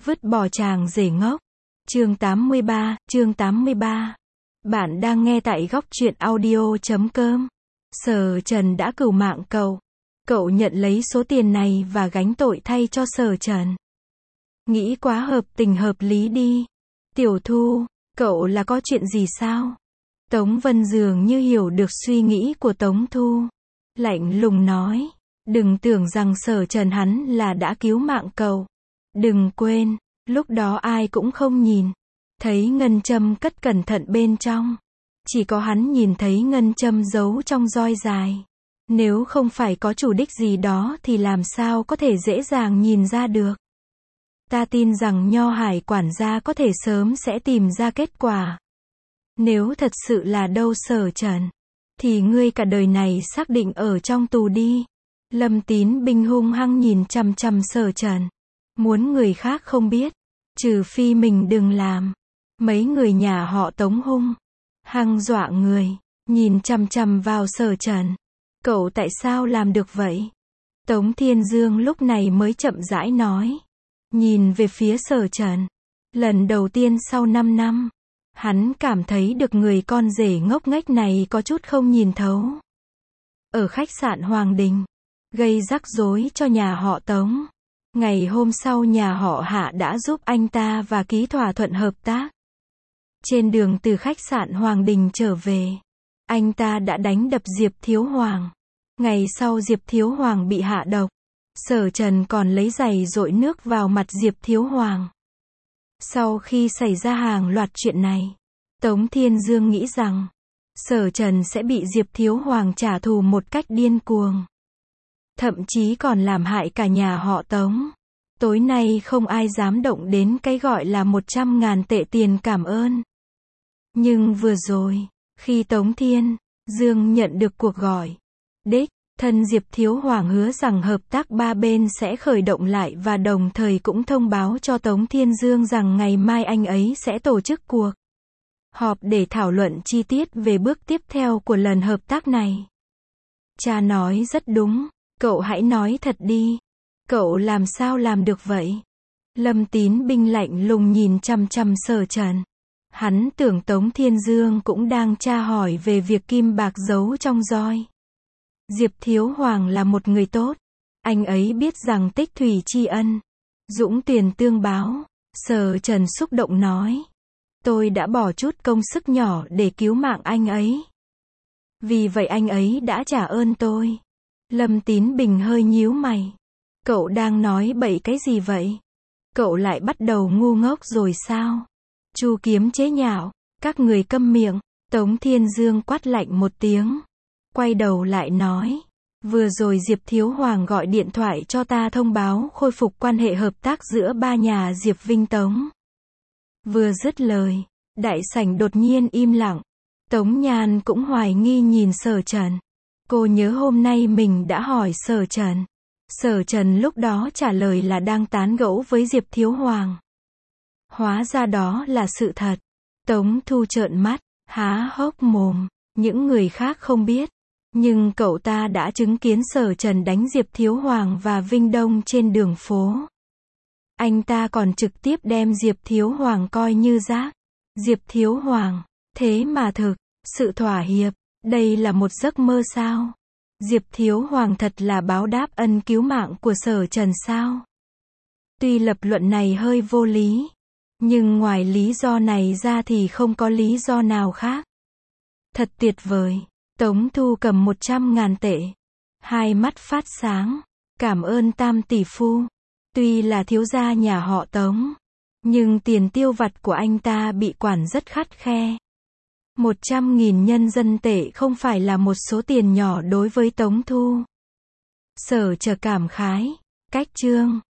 Vứt bỏ chàng rể ngốc. Chương 83. Bạn đang nghe tại góc truyện audio.com. Sở Trần đã cửu mạng cậu. Cậu nhận lấy số tiền này và gánh tội thay cho Sở Trần. Nghĩ quá hợp tình hợp lý đi. Tiểu Thu, cậu là có chuyện gì sao? Tống Vân dường như hiểu được suy nghĩ của Tống Thu. Lạnh lùng nói. Đừng tưởng rằng Sở Trần hắn là đã cứu mạng cậu. Đừng quên, lúc đó ai cũng không nhìn. Thấy ngân châm cất cẩn thận bên trong. Chỉ có hắn nhìn thấy ngân châm giấu trong roi dài. Nếu không phải có chủ đích gì đó thì làm sao có thể dễ dàng nhìn ra được. Ta tin rằng Nho Hải quản gia có thể sớm sẽ tìm ra kết quả. Nếu thật sự là đâu Sở Trần, thì ngươi cả đời này xác định ở trong tù đi. Lâm Tín Binh hung hăng nhìn chằm chằm Sở Trần. Muốn người khác không biết, trừ phi mình đừng làm. Mấy người nhà họ Tống hung hăng dọa người, nhìn chằm chằm vào Sở Trần. Cậu tại sao làm được vậy? Tống Thiên Dương lúc này mới chậm rãi nói. Nhìn về phía Sở Trần. Lần đầu tiên sau 5 năm, hắn cảm thấy được người con rể ngốc nghếch này có chút không nhìn thấu. Ở khách sạn Hoàng Đình, gây rắc rối cho nhà họ Tống. Ngày hôm sau nhà họ Hạ đã giúp anh ta và ký thỏa thuận hợp tác. Trên đường từ khách sạn Hoàng Đình trở về, anh ta đã đánh đập Diệp Thiếu Hoàng. Ngày sau Diệp Thiếu Hoàng bị hạ độc. Sở Trần còn lấy giày dội nước vào mặt Diệp Thiếu Hoàng. Sau khi xảy ra hàng loạt chuyện này, Tống Thiên Dương nghĩ rằng Sở Trần sẽ bị Diệp Thiếu Hoàng trả thù một cách điên cuồng. Thậm chí còn làm hại cả nhà họ Tống. Tối nay không ai dám động đến cái gọi là 100.000 tệ tiền cảm ơn. Nhưng vừa rồi, khi Tống Thiên Dương nhận được cuộc gọi, đích thân Diệp Thiếu Hoàng hứa rằng hợp tác ba bên sẽ khởi động lại và đồng thời cũng thông báo cho Tống Thiên Dương rằng ngày mai anh ấy sẽ tổ chức cuộc họp để thảo luận chi tiết về bước tiếp theo của lần hợp tác này. Cha nói rất đúng, cậu hãy nói thật đi. Cậu làm sao làm được vậy? Lâm Tín Binh lạnh lùng nhìn chằm chằm Sở Trần. Hắn tưởng Tống Thiên Dương cũng đang tra hỏi về việc kim bạc giấu trong roi. Diệp Thiếu Hoàng là một người tốt. Anh ấy biết rằng tích thủy tri ân, dũng tuyển tương báo. Sở Trần xúc động nói. Tôi đã bỏ chút công sức nhỏ để cứu mạng anh ấy. Vì vậy anh ấy đã trả ơn tôi. Lâm Tín Bình hơi nhíu mày. Cậu đang nói bậy cái gì vậy? Cậu lại bắt đầu ngu ngốc rồi sao? Chu Kiếm chế nhạo. Các người câm miệng. Tống Thiên Dương quát lạnh một tiếng. Quay đầu lại nói. Vừa rồi Diệp Thiếu Hoàng gọi điện thoại cho ta thông báo khôi phục quan hệ hợp tác giữa ba nhà Diệp Vinh Tống. Vừa dứt lời, đại sảnh đột nhiên im lặng. Tống Nhan cũng hoài nghi nhìn Sở Trần. Cô nhớ hôm nay mình đã hỏi Sở Trần. Sở Trần lúc đó trả lời là đang tán gẫu với Diệp Thiếu Hoàng. Hóa ra đó là sự thật. Tống Thu trợn mắt, há hốc mồm. Những người khác không biết. Nhưng cậu ta đã chứng kiến Sở Trần đánh Diệp Thiếu Hoàng và Vinh Đông trên đường phố. Anh ta còn trực tiếp đem Diệp Thiếu Hoàng coi như rác. Diệp Thiếu Hoàng, thế mà thực, sự thỏa hiệp, đây là một giấc mơ sao? Diệp Thiếu Hoàng thật là báo đáp ân cứu mạng của Sở Trần sao? Tuy lập luận này hơi vô lý, nhưng ngoài lý do này ra thì không có lý do nào khác. Thật tuyệt vời. Tống Thu cầm 100.000 tệ. Hai mắt phát sáng. Cảm ơn Tam tỷ phu. Tuy là thiếu gia nhà họ Tống, nhưng tiền tiêu vặt của anh ta bị quản rất khắt khe. 100.000 nhân dân tệ không phải là một số tiền nhỏ đối với Tống Thu. Sở Trần cảm khái. Cách chương